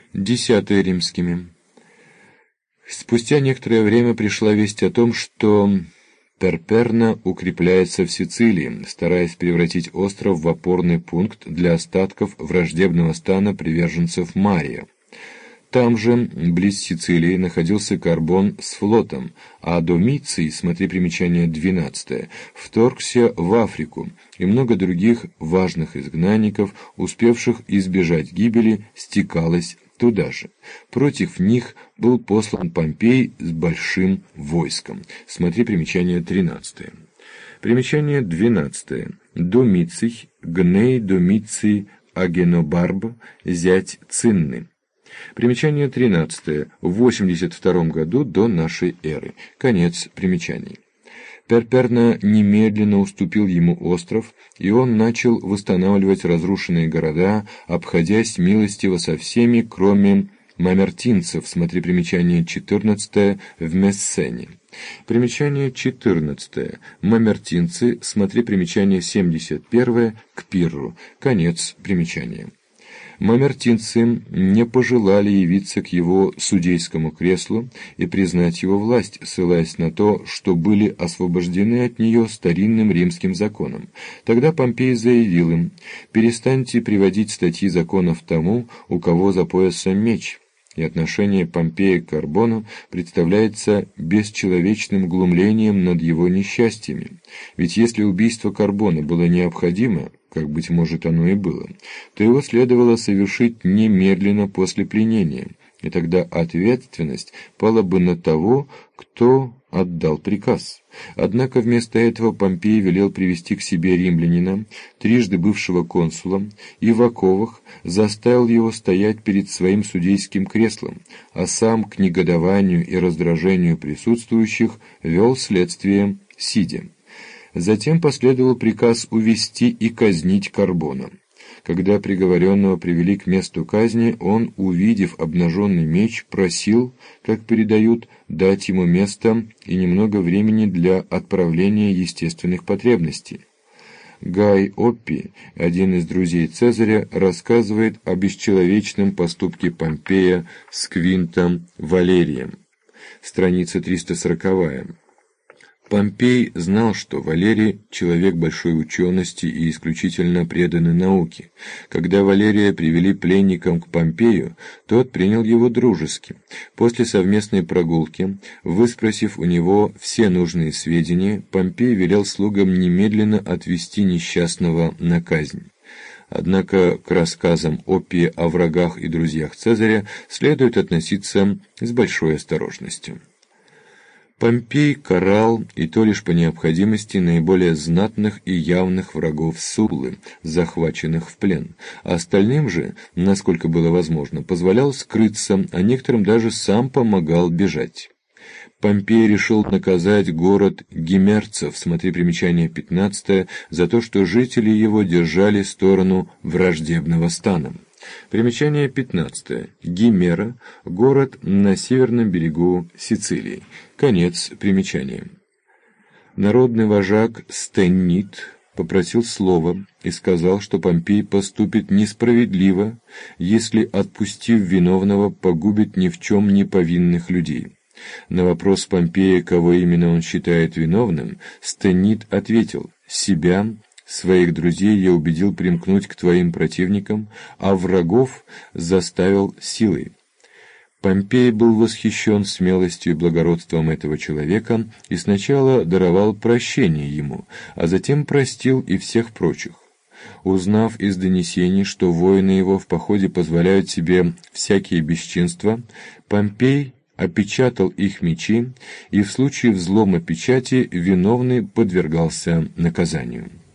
10 римскими. Спустя некоторое время пришла весть о том, что Перперна укрепляется в Сицилии, стараясь превратить остров в опорный пункт для остатков враждебного стана приверженцев Мария. Там же, близ Сицилии, находился Карбон с флотом, а Домиций, смотри примечание 12, вторгся в Африку, и много других важных изгнанников, успевших избежать гибели, стекалось туда же. Против них был послан Помпей с большим войском. Смотри примечание 13. Примечание 12. Домиций, Гней Домиций Агенобарб, зять Цинны. Примечание 13. В 82 году до нашей эры. Конец примечаний. Перперна немедленно уступил ему остров, и он начал восстанавливать разрушенные города, обходясь милостиво со всеми, кроме мамертинцев. Смотри примечание 14 в Мессене. Примечание 14. Мамертинцы. Смотри примечание 71 к Пирру. Конец примечания. Мамертинцы не пожелали явиться к его судейскому креслу и признать его власть, ссылаясь на то, что были освобождены от нее старинным римским законом. Тогда Помпей заявил им: «Перестаньте приводить статьи законов тому, у кого за поясом меч». И отношение Помпея к Карбону представляется бесчеловечным глумлением над его несчастьями. Ведь если убийство Карбона было необходимо, как, быть может, оно и было, то его следовало совершить немедленно после пленения, и тогда ответственность пала бы на того, кто отдал приказ. Однако вместо этого Помпей велел привести к себе римлянина, трижды бывшего консула, и в оковах заставил его стоять перед своим судейским креслом, а сам к негодованию и раздражению присутствующих вел следствие сидя. Затем последовал приказ увести и казнить Карбона. Когда приговоренного привели к месту казни, он, увидев обнаженный меч, просил, как передают, дать ему место и немного времени для отправления естественных потребностей. Гай Оппий, один из друзей Цезаря, рассказывает о бесчеловечном поступке Помпея с Квинтом Валерием. Страница 340. Помпей знал, что Валерий – человек большой учености и исключительно преданный науке. Когда Валерия привели пленником к Помпею, тот принял его дружески. После совместной прогулки, выспросив у него все нужные сведения, Помпей велел слугам немедленно отвезти несчастного на казнь. Однако к рассказам Оппия о врагах и друзьях Цезаря следует относиться с большой осторожностью. Помпей карал, и то лишь по необходимости, наиболее знатных и явных врагов Суллы, захваченных в плен. Остальным же, насколько было возможно, позволял скрыться, а некоторым даже сам помогал бежать. Помпей решил наказать город гимерцев, смотри примечание 15, за то, что жители его держали сторону враждебного стана. Примечание 15. Гимера – город на северном берегу Сицилии. Конец примечания. Народный вожак Стеннит попросил слова и сказал, что Помпей поступит несправедливо, если, отпустив виновного, погубит ни в чем не повинных людей. На вопрос Помпея, кого именно он считает виновным, Стеннит ответил: «Себя, своих друзей я убедил примкнуть к твоим противникам, а врагов заставил силой». Помпей был восхищен смелостью и благородством этого человека и сначала даровал прощение ему, а затем простил и всех прочих. Узнав из донесений, что воины его в походе позволяют себе всякие бесчинства, Помпей опечатал их мечи, и в случае взлома печати виновный подвергался наказанию.